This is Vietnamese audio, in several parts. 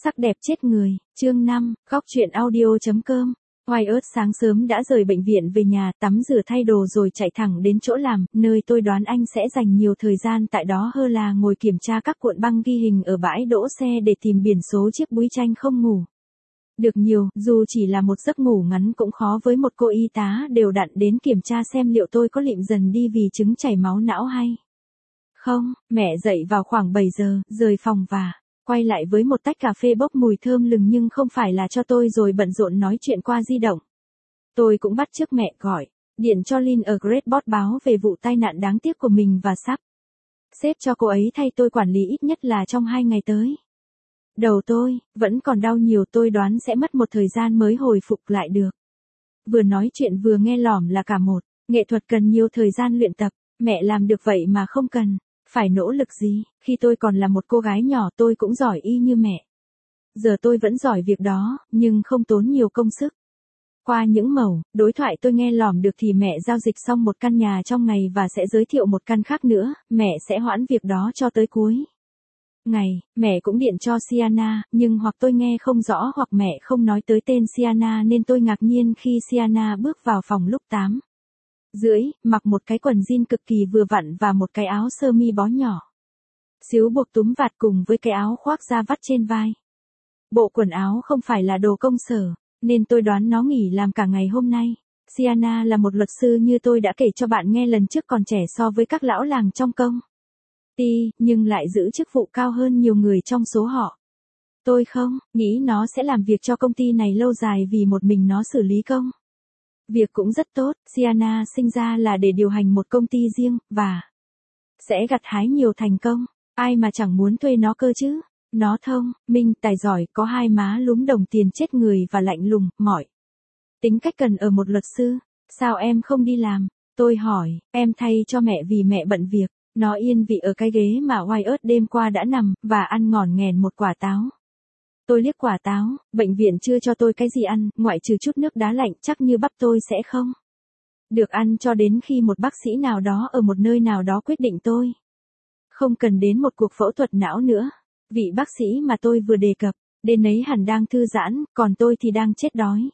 Sắc đẹp chết người, chương 5, góc truyện audio.com. Wyatt sáng sớm đã rời bệnh viện về nhà, tắm rửa thay đồ rồi chạy thẳng đến chỗ làm, nơi tôi đoán anh sẽ dành nhiều thời gian tại đó hơn là ngồi kiểm tra các cuộn băng ghi hình ở bãi đỗ xe để tìm biển số chiếc búi tranh không ngủ được nhiều, dù chỉ là một giấc ngủ ngắn cũng khó với một cô y tá đều đặn đến kiểm tra xem liệu tôi có lịm dần đi vì chứng chảy máu não hay không. Mẹ dậy vào khoảng 7 giờ, rời phòng và quay lại với một tách cà phê bốc mùi thơm lừng nhưng không phải là cho tôi rồi bận rộn nói chuyện qua di động. Tôi cũng bắt chước mẹ gọi điện cho Lynn ở Great Board báo về vụ tai nạn đáng tiếc của mình và sắp xếp cho cô ấy thay tôi quản lý ít nhất là trong 2 ngày tới. Đầu tôi vẫn còn đau nhiều, tôi đoán sẽ mất một thời gian mới hồi phục lại được. Vừa nói chuyện vừa nghe lỏm là cả một nghệ thuật cần nhiều thời gian luyện tập. Mẹ làm được vậy mà không cần phải nỗ lực gì. Khi tôi còn là một cô gái nhỏ tôi cũng giỏi y như mẹ. Giờ tôi vẫn giỏi việc đó, nhưng không tốn nhiều công sức. Qua những mẩu đối thoại tôi nghe lỏm được thì mẹ giao dịch xong một căn nhà trong ngày và sẽ giới thiệu một căn khác nữa. Mẹ sẽ hoãn việc đó cho tới cuối ngày. Mẹ cũng điện cho Sienna, nhưng hoặc tôi nghe không rõ hoặc mẹ không nói tới tên Sienna nên tôi ngạc nhiên khi Sienna bước vào phòng lúc 8:30, mặc một cái quần jean cực kỳ vừa vặn và một cái áo sơ mi bó nhỏ xíu buộc túm vạt cùng với cái áo khoác da vắt trên vai. Bộ quần áo không phải là đồ công sở, nên tôi đoán nó nghỉ làm cả ngày hôm nay. Sienna là một luật sư như tôi đã kể cho bạn nghe lần trước, còn trẻ so với các lão làng trong công ty, nhưng lại giữ chức vụ cao hơn nhiều người trong số họ. Tôi không nghĩ nó sẽ làm việc cho công ty này lâu dài vì một mình nó xử lý công việc cũng rất tốt. Sienna sinh ra là để điều hành một công ty riêng, và sẽ gặt hái nhiều thành công. Ai mà chẳng muốn thuê nó cơ chứ. Nó thông minh, tài giỏi, có hai má lúm đồng tiền chết người và lạnh lùng, mọi tính cách cần ở một luật sư. Sao em không đi làm? Tôi hỏi. Em thay cho mẹ vì mẹ bận việc. Nó yên vị ở cái ghế mà Wyatt đêm qua đã nằm, và ăn ngỏn nghèn một quả táo. Tôi liếc quả táo. Bệnh viện chưa cho tôi cái gì ăn, ngoại trừ chút nước đá lạnh, chắc như bắp tôi sẽ không được ăn cho đến khi một bác sĩ nào đó ở một nơi nào đó quyết định tôi không cần đến một cuộc phẫu thuật não nữa. Vị bác sĩ mà tôi vừa đề cập đến ấy hẳn đang thư giãn, còn tôi thì đang chết đói.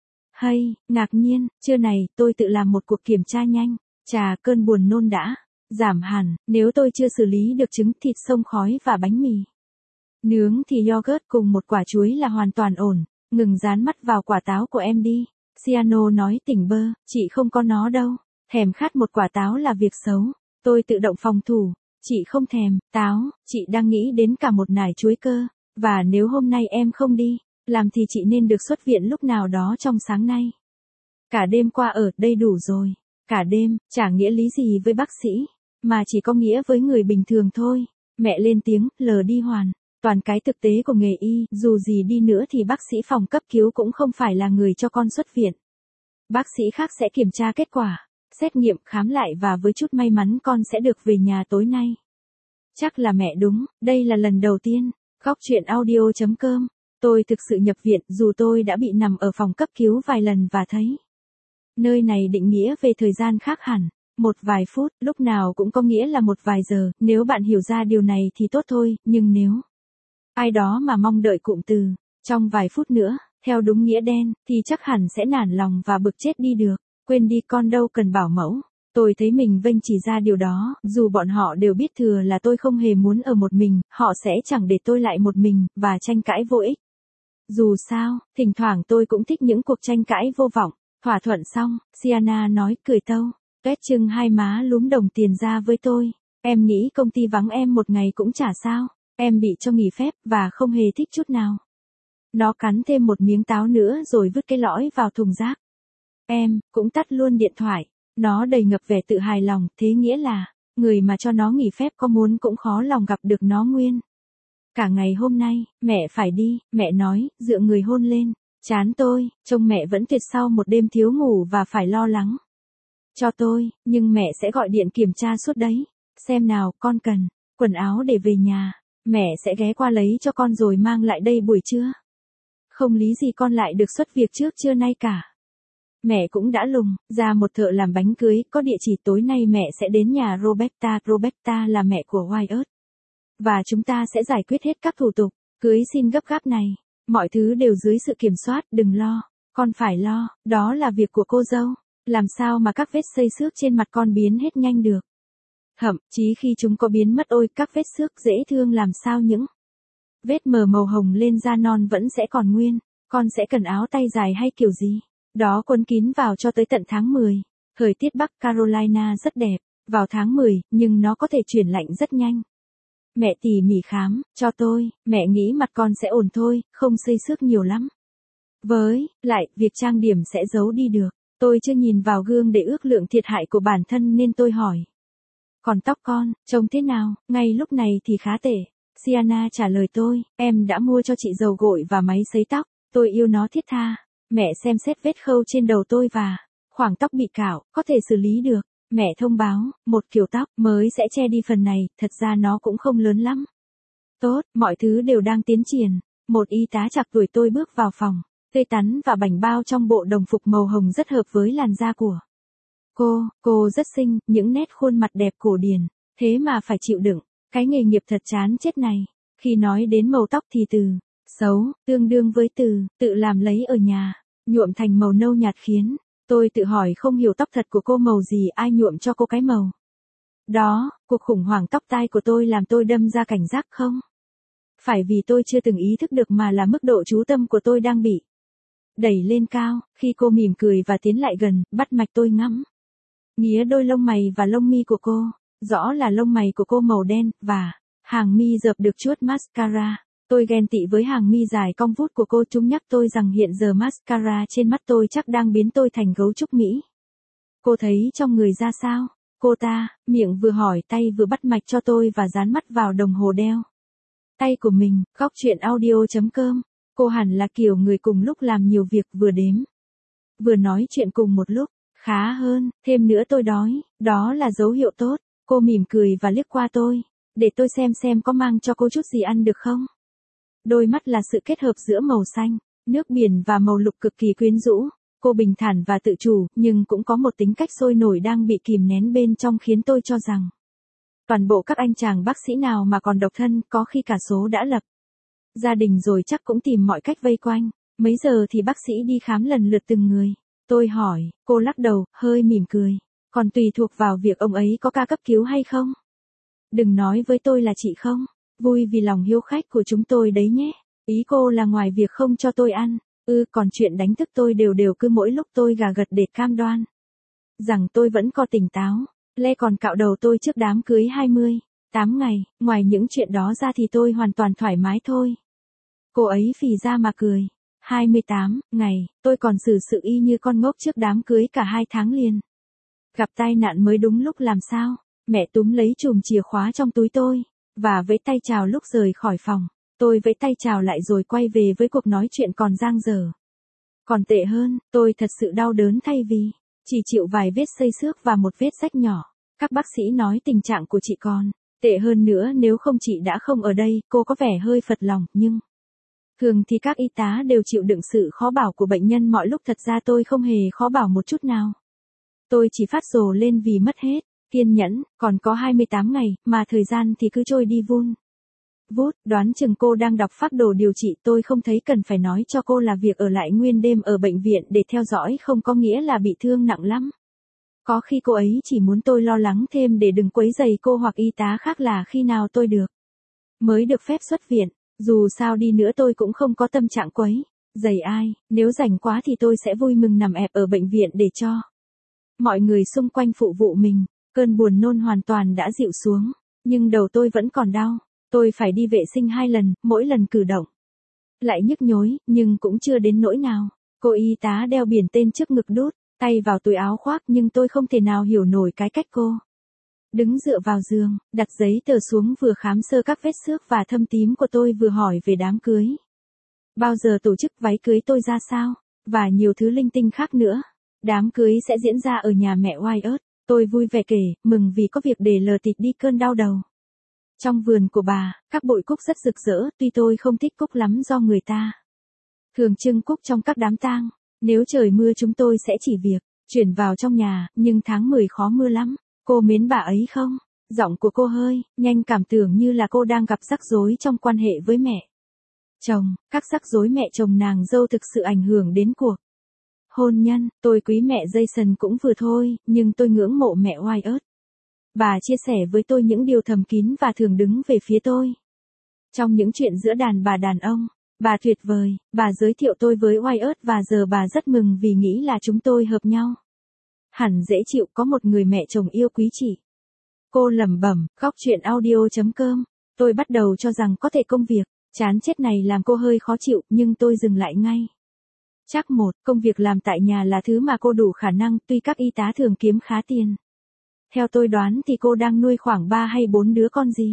Hay, ngạc nhiên, trưa này tôi tự làm một cuộc kiểm tra nhanh. Chà, cơn buồn nôn đã giảm hẳn. Nếu tôi chưa xử lý được trứng, thịt xông khói và bánh mì nướng thì yogurt cùng một quả chuối là hoàn toàn ổn. Ngừng dán mắt vào quả táo của em đi. Siano nói tỉnh bơ, chị không có nó đâu. Thèm khát một quả táo là việc xấu. Tôi tự động phòng thủ. Chị không thèm táo, chị đang nghĩ đến cả một nải chuối cơ. Và nếu hôm nay em không đi làm thì chị nên được xuất viện lúc nào đó trong sáng nay. Cả đêm qua ở đây đủ rồi. Cả đêm, chả nghĩa lý gì với bác sĩ, mà chỉ có nghĩa với người bình thường thôi. Mẹ lên tiếng, lờ đi hoàn toàn cái thực tế của nghề y. Dù gì đi nữa thì bác sĩ phòng cấp cứu cũng không phải là người cho con xuất viện. Bác sĩ khác sẽ kiểm tra kết quả xét nghiệm, khám lại và với chút may mắn con sẽ được về nhà tối nay. Chắc là mẹ đúng, đây là lần đầu tiên. Góc truyện audio.com. Tôi thực sự nhập viện, dù tôi đã bị nằm ở phòng cấp cứu vài lần và thấy nơi này định nghĩa về thời gian khác hẳn. Một vài phút, lúc nào cũng có nghĩa là một vài giờ. Nếu bạn hiểu ra điều này thì tốt thôi, nhưng nếu ai đó mà mong đợi cụm từ trong vài phút nữa theo đúng nghĩa đen, thì chắc hẳn sẽ nản lòng và bực chết đi được. Quên đi, con đâu cần bảo mẫu. Tôi thấy mình vênh chỉ ra điều đó, dù bọn họ đều biết thừa là tôi không hề muốn ở một mình, họ sẽ chẳng để tôi lại một mình, và tranh cãi vô ích. Dù sao, thỉnh thoảng tôi cũng thích những cuộc tranh cãi vô vọng. Thỏa thuận xong, Sienna nói, cười tâu, tuét trưng hai má lúm đồng tiền ra với tôi. Em nghĩ công ty vắng em một ngày cũng chả sao. Em bị cho nghỉ phép, và không hề thích chút nào. Nó cắn thêm một miếng táo nữa rồi vứt cái lõi vào thùng rác. Em cũng tắt luôn điện thoại. Nó đầy ngập vẻ tự hài lòng, thế nghĩa là người mà cho nó nghỉ phép có muốn cũng khó lòng gặp được nó nguyên. Cả ngày hôm nay, mẹ phải đi, mẹ nói, dựa người hôn lên trán tôi. Trông mẹ vẫn tuyệt sau một đêm thiếu ngủ và phải lo lắng cho tôi, nhưng mẹ sẽ gọi điện kiểm tra suốt đấy. Xem nào, con cần quần áo để về nhà. Mẹ sẽ ghé qua lấy cho con rồi mang lại đây buổi trưa. Không lý gì con lại được xuất việc trước trưa nay cả. Mẹ cũng đã lùng ra một thợ làm bánh cưới, có địa chỉ. Tối nay mẹ sẽ đến nhà Roberta. Roberta là mẹ của Wyatt. Và chúng ta sẽ giải quyết hết các thủ tục. Cưới xin gấp gáp này, mọi thứ đều dưới sự kiểm soát, đừng lo. Con phải lo, đó là việc của cô dâu. Làm sao mà các vết xây xước trên mặt con biến hết nhanh được. Thậm chí khi chúng có biến mất ôi, các vết xước dễ thương làm sao những vết mờ màu hồng lên da non vẫn sẽ còn nguyên. Con sẽ cần áo tay dài hay kiểu gì? Đó quấn kín vào cho tới tận tháng 10. Thời tiết Bắc Carolina rất đẹp, vào tháng 10, nhưng nó có thể chuyển lạnh rất nhanh. Mẹ tỉ mỉ khám, cho tôi, mẹ nghĩ mặt con sẽ ổn thôi, không xây xước nhiều lắm. Với lại, việc trang điểm sẽ giấu đi được. Tôi chưa nhìn vào gương để ước lượng thiệt hại của bản thân nên tôi hỏi. Còn tóc con, trông thế nào? Ngay lúc này thì khá tệ. Sienna trả lời tôi, em đã mua cho chị dầu gội và máy sấy tóc. Tôi yêu nó thiết tha. Mẹ xem xét vết khâu trên đầu tôi và khoảng tóc bị cạo, có thể xử lý được. Mẹ thông báo, một kiểu tóc mới sẽ che đi phần này, thật ra nó cũng không lớn lắm. Tốt, mọi thứ đều đang tiến triển. Một y tá trạc tuổi tôi bước vào phòng, tươi tắn và bảnh bao trong bộ đồng phục màu hồng rất hợp với làn da của cô rất xinh, những nét khuôn mặt đẹp cổ điển, thế mà phải chịu đựng, cái nghề nghiệp thật chán chết này. Khi nói đến màu tóc thì từ xấu, tương đương với từ tự làm lấy ở nhà, nhuộm thành màu nâu nhạt khiến tôi tự hỏi không hiểu tóc thật của cô màu gì, ai nhuộm cho cô cái màu đó. Cuộc khủng hoảng tóc tai của tôi làm tôi đâm ra cảnh giác không phải vì tôi chưa từng ý thức được mà là mức độ chú tâm của tôi đang bị đẩy lên cao. Khi cô mỉm cười và tiến lại gần, bắt mạch tôi ngắm nghía đôi lông mày và lông mi của cô. Rõ là lông mày của cô màu đen, và hàng mi dợp được chuốt mascara. Tôi ghen tị với hàng mi dài cong vút của cô, chúng nhắc tôi rằng hiện giờ mascara trên mắt tôi chắc đang biến tôi thành gấu trúc Mỹ. Cô thấy trong người ra sao? Cô ta, miệng vừa hỏi tay vừa bắt mạch cho tôi và dán mắt vào đồng hồ đeo tay của mình. Góc chuyện audio.com. Cô hẳn là kiểu người cùng lúc làm nhiều việc, vừa đếm vừa nói chuyện cùng một lúc. Khá hơn, thêm nữa tôi đói, đó là dấu hiệu tốt. Cô mỉm cười và liếc qua tôi, để tôi xem có mang cho cô chút gì ăn được không. Đôi mắt là sự kết hợp giữa màu xanh, nước biển và màu lục cực kỳ quyến rũ. Cô bình thản và tự chủ, nhưng cũng có một tính cách sôi nổi đang bị kìm nén bên trong khiến tôi cho rằng toàn bộ các anh chàng bác sĩ nào mà còn độc thân, có khi cả số đã lập gia đình rồi chắc cũng tìm mọi cách vây quanh. Mấy giờ thì bác sĩ đi khám lần lượt từng người? Tôi hỏi, cô lắc đầu, hơi mỉm cười. Còn tùy thuộc vào việc ông ấy có ca cấp cứu hay không. Đừng nói với tôi là chị không. Vui vì lòng hiếu khách của chúng tôi đấy nhé. Ý cô là ngoài việc không cho tôi ăn, còn chuyện đánh thức tôi đều cứ mỗi lúc tôi gà gật để cam đoan rằng tôi vẫn có tỉnh táo. Lê còn cạo đầu tôi trước đám cưới 28 ngày, ngoài những chuyện đó ra thì tôi hoàn toàn thoải mái thôi. Cô ấy phì ra mà cười. 28 ngày, tôi còn xử sự y như con ngốc trước đám cưới cả 2 tháng liền. Gặp tai nạn mới đúng lúc làm sao? Mẹ túm lấy chùm chìa khóa trong túi tôi, và vẫy tay chào lúc rời khỏi phòng. Tôi vẫy tay chào lại rồi quay về với cuộc nói chuyện còn dang dở. Còn tệ hơn, tôi thật sự đau đớn thay vì chỉ chịu vài vết xây xước và một vết rách nhỏ. Các bác sĩ nói tình trạng của chị còn tệ hơn nữa nếu không chị đã không ở đây. Cô có vẻ hơi phật lòng, nhưng thường thì các y tá đều chịu đựng sự khó bảo của bệnh nhân mọi lúc. Thật ra tôi không hề khó bảo một chút nào. Tôi chỉ phát rồ lên vì mất hết kiên nhẫn. Còn có 28 ngày, mà thời gian thì cứ trôi đi vun vút. Đoán chừng cô đang đọc phác đồ điều trị. Tôi không thấy cần phải nói cho cô là việc ở lại nguyên đêm ở bệnh viện để theo dõi không có nghĩa là bị thương nặng lắm. Có khi cô ấy chỉ muốn tôi lo lắng thêm để đừng quấy rầy cô hoặc y tá khác là khi nào tôi mới được phép xuất viện. Dù sao đi nữa tôi cũng không có tâm trạng quấy rầy ai. Nếu rảnh quá thì tôi sẽ vui mừng nằm ẹp ở bệnh viện để cho mọi người xung quanh phụ vụ mình. Cơn buồn nôn hoàn toàn đã dịu xuống, nhưng đầu tôi vẫn còn đau. Tôi phải đi vệ sinh 2 lần, mỗi lần cử động lại nhức nhối, nhưng cũng chưa đến nỗi nào. Cô y tá đeo biển tên trước ngực, đút tay vào túi áo khoác, nhưng tôi không thể nào hiểu nổi cái cách cô đứng dựa vào giường, đặt giấy tờ xuống, vừa khám sơ các vết xước và thâm tím của tôi, vừa hỏi về đám cưới. Bao giờ tổ chức, váy cưới tôi ra sao, và nhiều thứ linh tinh khác nữa. Đám cưới sẽ diễn ra ở nhà mẹ Wyatt. Tôi vui vẻ kể, mừng vì có việc để lờ tịt đi cơn đau đầu. Trong vườn của bà, các bụi cúc rất rực rỡ, tuy tôi không thích cúc lắm do người ta thường trưng cúc trong các đám tang. Nếu trời mưa chúng tôi sẽ chỉ việc chuyển vào trong nhà, nhưng tháng 10 khó mưa lắm. Cô mến bà ấy không? Giọng của cô hơi nhanh, cảm tưởng như là cô đang gặp rắc rối trong quan hệ với mẹ. Chồng, các rắc rối mẹ chồng nàng dâu thực sự ảnh hưởng đến cuộc hôn nhân. Tôi quý mẹ Jason cũng vừa thôi, nhưng tôi ngưỡng mộ mẹ Wyatt. Bà chia sẻ với tôi những điều thầm kín và thường đứng về phía tôi. Trong những chuyện giữa đàn bà đàn ông, bà tuyệt vời, bà giới thiệu tôi với Wyatt và giờ bà rất mừng vì nghĩ là chúng tôi hợp nhau. Hẳn dễ chịu có một người mẹ chồng yêu quý chị. Cô lẩm bẩm, góc chuyện audio.com. Tôi bắt đầu cho rằng có thể công việc chán chết này làm cô hơi khó chịu, nhưng tôi dừng lại ngay. Chắc công việc làm tại nhà là thứ mà cô đủ khả năng, tuy các y tá thường kiếm khá tiền. Theo tôi đoán thì cô đang nuôi khoảng 3 hay 4 đứa con gì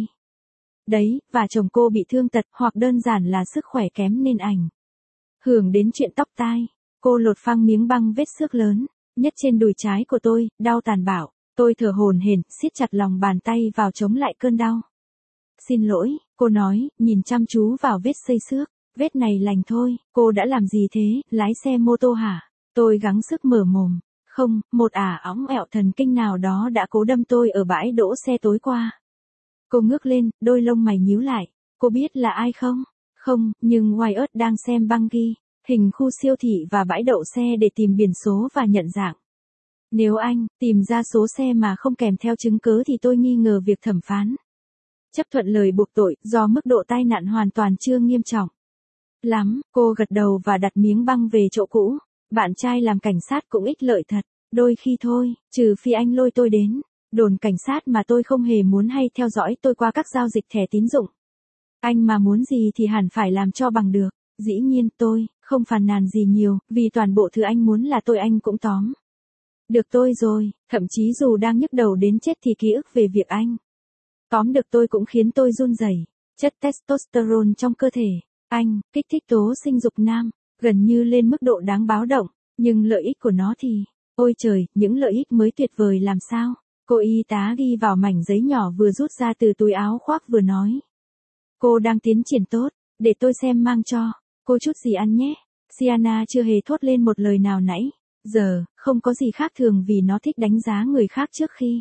đấy, và chồng cô bị thương tật, hoặc đơn giản là sức khỏe kém nên ảnh hưởng đến chuyện tóc tai. Cô lột phăng miếng băng vết xước lớn nhất trên đùi trái của tôi, đau tàn bạo. Tôi thở hổn hển, siết chặt lòng bàn tay vào chống lại cơn đau. Xin lỗi, cô nói, nhìn chăm chú vào vết xây xước. Vết này lành thôi. Cô đã làm gì thế, lái xe mô tô hả? Tôi gắng sức mở mồm. Không, một óng ẹo thần kinh nào đó đã cố đâm tôi ở bãi đỗ xe tối qua. Cô ngước lên, đôi lông mày nhíu lại. Cô biết là ai không? Không, nhưng Wyatt đang xem băng ghi hình khu siêu thị và bãi đậu xe để tìm biển số và nhận dạng. Nếu anh tìm ra số xe mà không kèm theo chứng cứ thì tôi nghi ngờ việc thẩm phán chấp thuận lời buộc tội, do mức độ tai nạn hoàn toàn chưa nghiêm trọng lắm. Cô gật đầu và đặt miếng băng về chỗ cũ. Bạn trai làm cảnh sát cũng ích lợi thật. Đôi khi thôi, trừ phi anh lôi tôi đến đồn cảnh sát mà tôi không hề muốn hay theo dõi tôi qua các giao dịch thẻ tín dụng. Anh mà muốn gì thì hẳn phải làm cho bằng được. Dĩ nhiên tôi không phàn nàn gì nhiều, vì toàn bộ thứ anh muốn là anh cũng tóm được tôi rồi. Thậm chí dù đang nhức đầu đến chết thì ký ức về việc anh tóm được tôi cũng khiến tôi run rẩy. Chất testosterone trong cơ thể anh, kích thích tố sinh dục nam, gần như lên mức độ đáng báo động. Nhưng lợi ích của nó thì, ôi trời, những lợi ích mới tuyệt vời làm sao? Cô y tá ghi vào mảnh giấy nhỏ vừa rút ra từ túi áo khoác vừa nói. Cô đang tiến triển tốt, để tôi xem mang cho cô chút gì ăn nhé. Sienna chưa hề thốt lên một lời nào nãy giờ, không có gì khác thường vì nó thích đánh giá người khác trước khi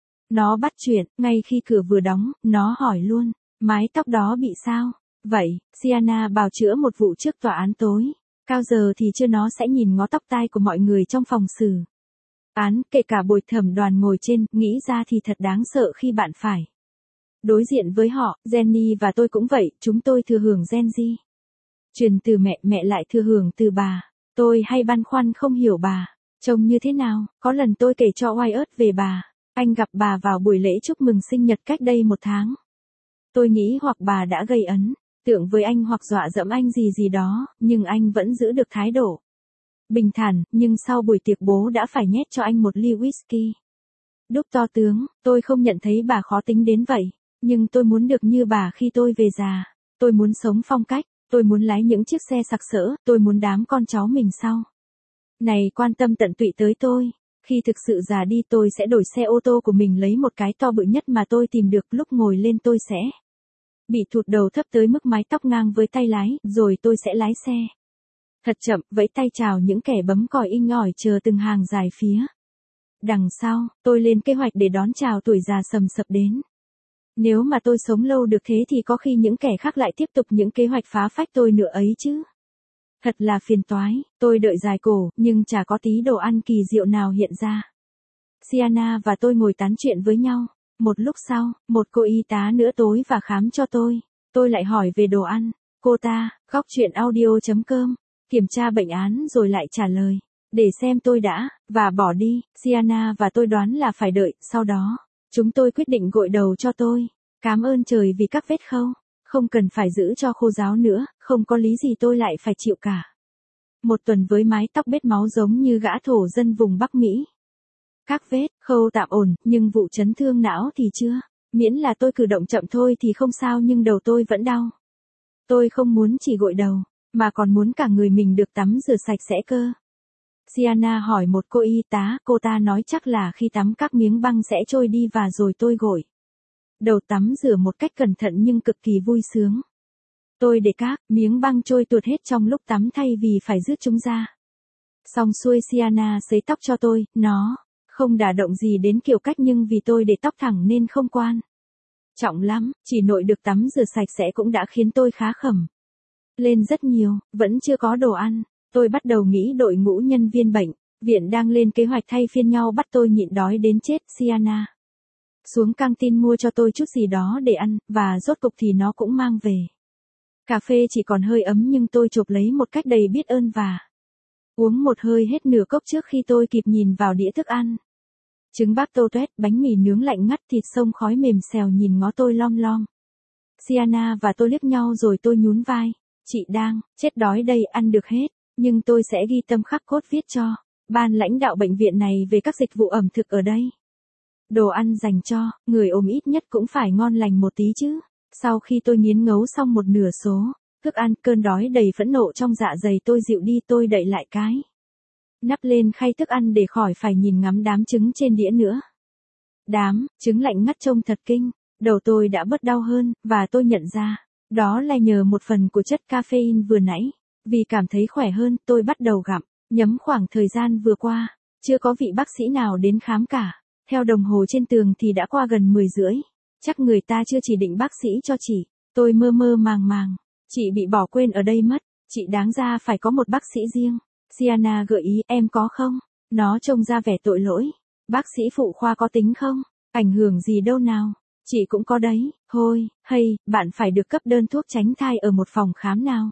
nó bắt chuyện. Ngay khi cửa vừa đóng, nó hỏi luôn, mái tóc đó bị sao? Vậy, Sienna bào chữa một vụ trước tòa án tối cao giờ thì chưa nó sẽ nhìn ngó tóc tai của mọi người trong phòng xử án, kể cả bồi thẩm đoàn ngồi trên. Nghĩ ra thì thật đáng sợ khi bạn phải đối diện với họ. Jenny và tôi cũng vậy, chúng tôi thừa hưởng gen Z truyền từ mẹ, mẹ lại thừa hưởng từ bà. Tôi hay băn khoăn không hiểu bà trông như thế nào. Có lần tôi kể cho Wyatt về bà. Anh gặp bà vào buổi lễ chúc mừng sinh nhật cách đây 1 tháng. Tôi nghĩ hoặc bà đã gây ấn tượng với anh hoặc dọa dẫm anh gì gì đó, nhưng anh vẫn giữ được thái độ bình thản. Nhưng sau buổi tiệc bố đã phải nhét cho anh một ly whisky đúc to tướng. Tôi không nhận thấy bà khó tính đến vậy, nhưng tôi muốn được như bà khi tôi về già. Tôi muốn sống phong cách, tôi muốn lái những chiếc xe sặc sỡ, tôi muốn đám con cháu mình sau này quan tâm tận tụy tới tôi. Khi thực sự già đi tôi sẽ đổi xe ô tô của mình, lấy một cái to bự nhất mà tôi tìm được. Lúc ngồi lên tôi sẽ bị thụt đầu thấp tới mức mái tóc ngang với tay lái, rồi tôi sẽ lái xe thật chậm, vẫy tay chào những kẻ bấm còi inh ỏi chờ từng hàng dài phía đằng sau. Tôi lên kế hoạch để đón chào tuổi già sầm sập đến. Nếu mà tôi sống lâu được thế thì có khi những kẻ khác lại tiếp tục những kế hoạch phá phách tôi nữa ấy chứ. Thật là phiền toái. Tôi đợi dài cổ, nhưng chả có tí đồ ăn kỳ diệu nào hiện ra. Sienna và tôi ngồi tán chuyện với nhau. Một lúc sau, một cô y tá nữa tối và khám cho tôi. Tôi lại hỏi về đồ ăn. Cô ta, góc chuyện audio.com, kiểm tra bệnh án rồi lại trả lời. Để xem tôi đã, và bỏ đi. Sienna và tôi đoán là phải đợi. Sau đó, chúng tôi quyết định gội đầu cho tôi. Cảm ơn trời vì các vết khâu không cần phải giữ cho khô ráo nữa, không có lý gì tôi lại phải chịu cả. 1 tuần với mái tóc bết máu giống như gã thổ dân vùng Bắc Mỹ. Các vết khâu tạm ổn, nhưng vụ chấn thương não thì chưa. Miễn là tôi cử động chậm thôi thì không sao, nhưng đầu tôi vẫn đau. Tôi không muốn chỉ gội đầu, mà còn muốn cả người mình được tắm rửa sạch sẽ cơ. Sienna hỏi một cô y tá, cô ta nói chắc là khi tắm các miếng băng sẽ trôi đi và rồi tôi gội đầu tắm rửa một cách cẩn thận nhưng cực kỳ vui sướng. Tôi để các miếng băng trôi tuột hết trong lúc tắm thay vì phải rước chúng ra. Xong xuôi Sienna sấy tóc cho tôi, nó không đả động gì đến kiểu cách, nhưng vì tôi để tóc thẳng nên không quan trọng lắm, chỉ nội được tắm rửa sạch sẽ cũng đã khiến tôi khá khẩm Lên rất nhiều, vẫn chưa có đồ ăn. Tôi bắt đầu nghĩ đội ngũ nhân viên bệnh viện đang lên kế hoạch thay phiên nhau bắt tôi nhịn đói đến chết. Sienna xuống căng tin mua cho tôi chút gì đó để ăn, và rốt cục thì nó cũng mang về. Cà phê chỉ còn hơi ấm nhưng tôi chộp lấy một cách đầy biết ơn và uống một hơi hết nửa cốc trước khi tôi kịp nhìn vào đĩa thức ăn. Trứng bác tô tuét, bánh mì nướng lạnh ngắt, thịt xông khói mềm xèo nhìn ngó tôi lom lom. Sienna và tôi liếc nhau rồi tôi nhún vai. Chị đang chết đói đây, ăn được hết, nhưng tôi sẽ ghi tâm khắc cốt viết cho ban lãnh đạo bệnh viện này về các dịch vụ ẩm thực ở đây. Đồ ăn dành cho người ốm ít nhất cũng phải ngon lành một tí chứ. Sau khi tôi nghiến ngấu xong một nửa số thức ăn, cơn đói đầy phẫn nộ trong dạ dày tôi dịu đi. Tôi đậy lại cái nắp lên khay thức ăn để khỏi phải nhìn ngắm đám trứng trên đĩa nữa. Đám trứng lạnh ngắt trông thật kinh. Đầu tôi đã bớt đau hơn, và tôi nhận ra đó là nhờ một phần của chất caffeine vừa nãy. Vì cảm thấy khỏe hơn, tôi bắt đầu gặm nhấm. Khoảng thời gian vừa qua, chưa có vị bác sĩ nào đến khám cả. Theo đồng hồ trên tường thì đã qua gần 10:30. Chắc người ta chưa chỉ định bác sĩ cho chị. Tôi mơ mơ màng màng. Chị bị bỏ quên ở đây mất. Chị đáng ra phải có một bác sĩ riêng. Sienna gợi ý, em có không? Nó trông ra vẻ tội lỗi. Bác sĩ phụ khoa có tính không? Ảnh hưởng gì đâu nào. Chị cũng có đấy. Thôi, hay, bạn phải được cấp đơn thuốc tránh thai ở một phòng khám nào.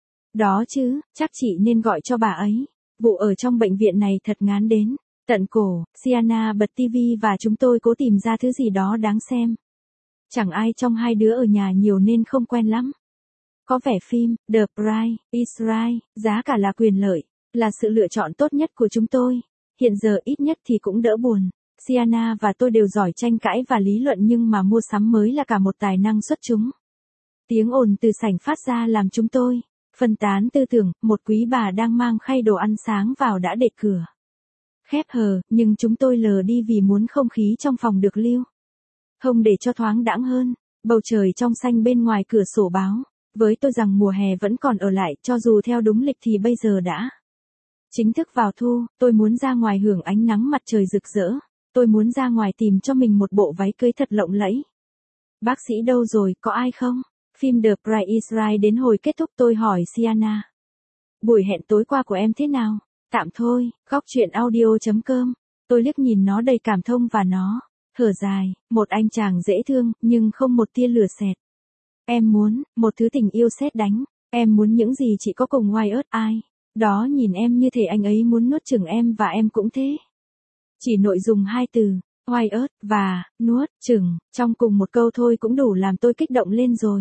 Đó chứ, chắc chị nên gọi cho bà ấy. Vụ ở trong bệnh viện này thật ngán đến tận cổ. Sienna bật tivi và chúng tôi cố tìm ra thứ gì đó đáng xem. Chẳng ai trong hai đứa ở nhà nhiều nên không quen lắm. Có vẻ phim The Price is Right, giá cả là quyền lợi, là sự lựa chọn tốt nhất của chúng tôi. Hiện giờ ít nhất thì cũng đỡ buồn. Sienna và tôi đều giỏi tranh cãi và lý luận, nhưng mà mua sắm mới là cả một tài năng xuất chúng. Tiếng ồn từ sảnh phát ra làm chúng tôi phân tán tư tưởng. Một quý bà đang mang khay đồ ăn sáng vào đã để cửa khép hờ, nhưng chúng tôi lờ đi vì muốn không khí trong phòng được lưu thông để cho thoáng đãng hơn. Bầu trời trong xanh bên ngoài cửa sổ báo với tôi rằng mùa hè vẫn còn ở lại, cho dù theo đúng lịch thì bây giờ đã chính thức vào thu. Tôi muốn ra ngoài hưởng ánh nắng mặt trời rực rỡ. Tôi muốn ra ngoài tìm cho mình một bộ váy cưới thật lộng lẫy. Bác sĩ đâu rồi, có ai không? Phim The Price is Right đến hồi kết thúc tôi hỏi Sienna. Buổi hẹn tối qua của em thế nào? Tạm thôi. Góc truyện audio.com. Tôi liếc nhìn nó đầy cảm thông và nó thở dài. Một anh chàng dễ thương, nhưng không một tia lửa xẹt. Em muốn một thứ tình yêu sét đánh. Em muốn những gì chị có cùng Wyatt. Ai đó nhìn em như thể anh ấy muốn nuốt chửng em và em cũng thế. Chỉ nội dung hai từ Wyatt và nuốt chửng trong cùng một câu thôi cũng đủ làm tôi kích động lên rồi.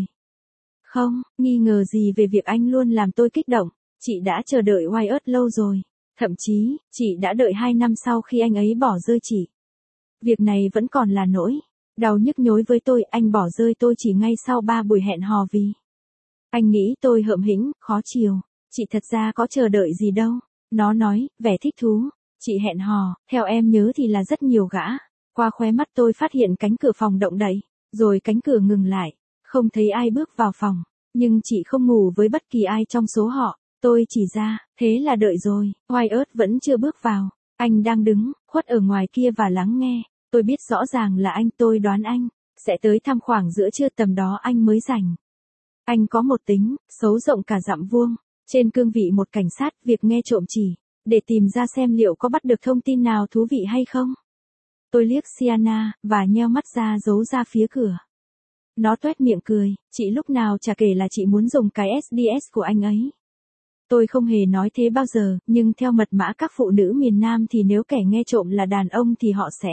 Không nghi ngờ gì về việc anh luôn làm tôi kích động. Chị đã chờ đợi Wyatt lâu rồi. Thậm chí, chị đã đợi 2 năm sau khi anh ấy bỏ rơi chị. Việc này vẫn còn là nỗi đau nhức nhối với tôi. Anh bỏ rơi tôi chỉ ngay sau 3 buổi hẹn hò vì anh nghĩ tôi hợm hĩnh, khó chiều. Chị thật ra có chờ đợi gì đâu. Nó nói, vẻ thích thú. Chị hẹn hò, theo em nhớ thì là rất nhiều gã. Qua khóe mắt tôi phát hiện cánh cửa phòng động đậy, rồi cánh cửa ngừng lại. Không thấy ai bước vào phòng, nhưng chị không ngủ với bất kỳ ai trong số họ. Tôi chỉ ra, thế là đợi rồi. Wyatt vẫn chưa bước vào. Anh đang đứng khuất ở ngoài kia và lắng nghe. Tôi biết rõ ràng là anh. Tôi đoán anh sẽ tới thăm khoảng giữa trưa tầm đó anh mới rảnh. Anh có một tính xấu rộng cả dặm vuông. Trên cương vị một cảnh sát, việc nghe trộm chỉ để tìm ra xem liệu có bắt được thông tin nào thú vị hay không. Tôi liếc Sienna và nheo mắt ra giấu ra phía cửa. Nó toét miệng cười. Chị lúc nào chả kể là chị muốn dùng cái SDS của anh ấy. Tôi không hề nói thế bao giờ, nhưng theo mật mã các phụ nữ miền Nam thì nếu kẻ nghe trộm là đàn ông thì họ sẽ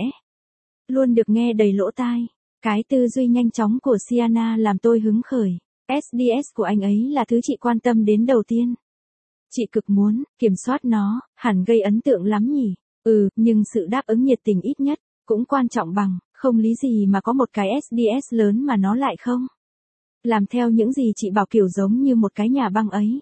luôn được nghe đầy lỗ tai. Cái tư duy nhanh chóng của Sienna làm tôi hứng khởi. SDS của anh ấy là thứ chị quan tâm đến đầu tiên. Chị cực muốn kiểm soát nó, hẳn gây ấn tượng lắm nhỉ. Nhưng sự đáp ứng nhiệt tình ít nhất cũng quan trọng bằng. Không lý gì mà có một cái SDS lớn mà nó lại không làm theo những gì chị bảo, kiểu giống như một cái nhà băng ấy.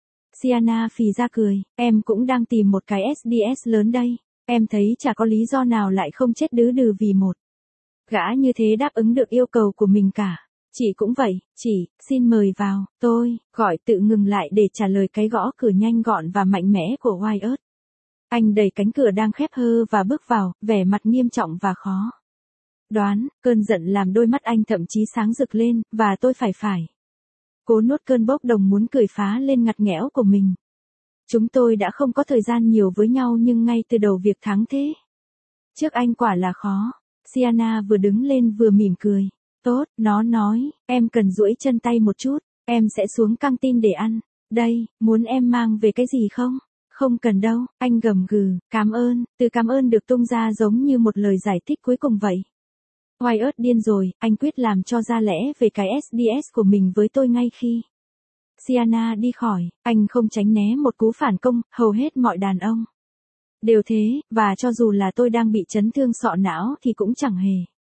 Sienna phì ra cười. Em cũng đang tìm một cái SDS lớn đây. Em thấy chả có lý do nào lại không chết đứ đừ vì một gã như thế đáp ứng được yêu cầu của mình cả. Chị cũng vậy. Chị, xin mời vào. Tôi gọi tự ngừng lại để trả lời cái gõ cửa nhanh gọn và mạnh mẽ của Wyatt. Anh đẩy cánh cửa đang khép hơ và bước vào, vẻ mặt nghiêm trọng và khó đoán. Cơn giận làm đôi mắt anh thậm chí sáng rực lên, và tôi phải cố nuốt cơn bốc đồng muốn cười phá lên ngặt nghẽo của mình. Chúng tôi đã không có thời gian nhiều với nhau nhưng ngay từ đầu việc thắng thế. Trước anh quả là khó. Sienna vừa đứng lên vừa mỉm cười. Tốt, nó nói, em cần duỗi chân tay một chút, em sẽ xuống căng tin để ăn. Đây, muốn em mang về cái gì không? Không cần đâu, anh gầm gừ, cảm ơn, từ cảm ơn được tung ra giống như một lời giải thích cuối cùng vậy. Wyatt điên rồi, anh quyết làm cho ra lẽ về cái SDS của mình với tôi ngay khi Sienna đi khỏi, anh không tránh né một cú phản công, hầu hết mọi đàn ông đều thế, và cho dù là tôi đang bị chấn thương sọ não thì cũng chẳng hề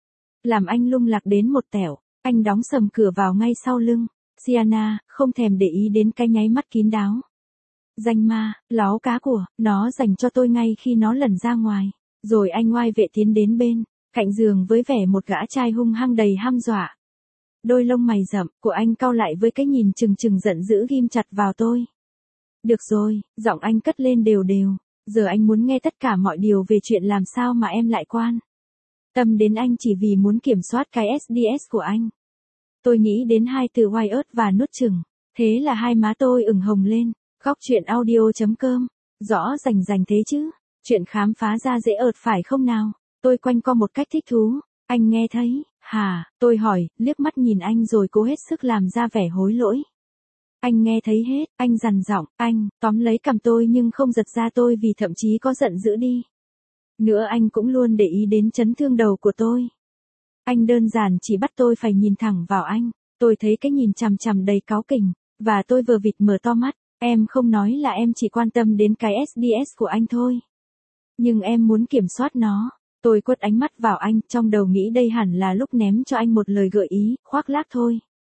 làm anh lung lạc đến một tẻo. Anh đóng sầm cửa vào ngay sau lưng Sienna, không thèm để ý đến cái nháy mắt kín đáo. Danh ma, láo cá của, nó dành cho tôi ngay khi nó lẩn ra ngoài. Rồi anh oai vệ tiến đến bên cạnh giường với vẻ một gã trai hung hăng đầy hăm dọa. Đôi lông mày rậm của anh cau lại với cái nhìn trừng trừng giận dữ ghim chặt vào tôi. Được rồi, giọng anh cất lên đều đều. Giờ anh muốn nghe tất cả mọi điều về chuyện làm sao mà em lại quan tâm đến anh chỉ vì muốn kiểm soát cái SDS của anh. Tôi nghĩ đến hai từ Wyatt và nuốt chừng. Thế là hai má tôi ửng hồng lên. Góc chuyện audio.com. Rõ rành rành thế chứ. Chuyện khám phá ra dễ ợt phải không nào? Tôi quanh co một cách thích thú. Anh nghe thấy, hả? Tôi hỏi, liếc mắt nhìn anh rồi cố hết sức làm ra vẻ hối lỗi. Anh nghe thấy hết, anh dằn giọng, anh, tóm lấy cằm tôi nhưng không giật ra tôi vì thậm chí có giận dữ đi. Nữa anh cũng luôn để ý đến chấn thương đầu của tôi. Anh đơn giản chỉ bắt tôi phải nhìn thẳng vào anh. Tôi thấy cái nhìn chằm chằm đầy cáu kỉnh, và tôi vờ vịt mở to mắt. Em không nói là em chỉ quan tâm đến cái SDS của anh thôi. Nhưng em muốn kiểm soát nó. Tôi quất ánh mắt vào anh, trong đầu nghĩ đây hẳn là lúc ném cho anh một lời gợi ý, khoác lác thôi.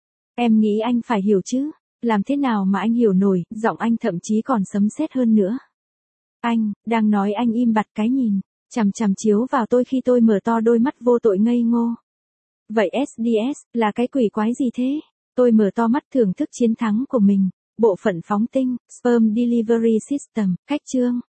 Em nghĩ anh phải hiểu chứ. Làm thế nào mà anh hiểu nổi, giọng anh thậm chí còn sấm sét hơn nữa. Anh, đang nói anh im bặt cái nhìn, chằm chằm chiếu vào tôi khi tôi mở to đôi mắt vô tội ngây ngô. Vậy SDS, là cái quỷ quái gì thế? Tôi mở to mắt thưởng thức chiến thắng của mình. Bộ phận phóng tinh, Sperm Delivery System, cách chương.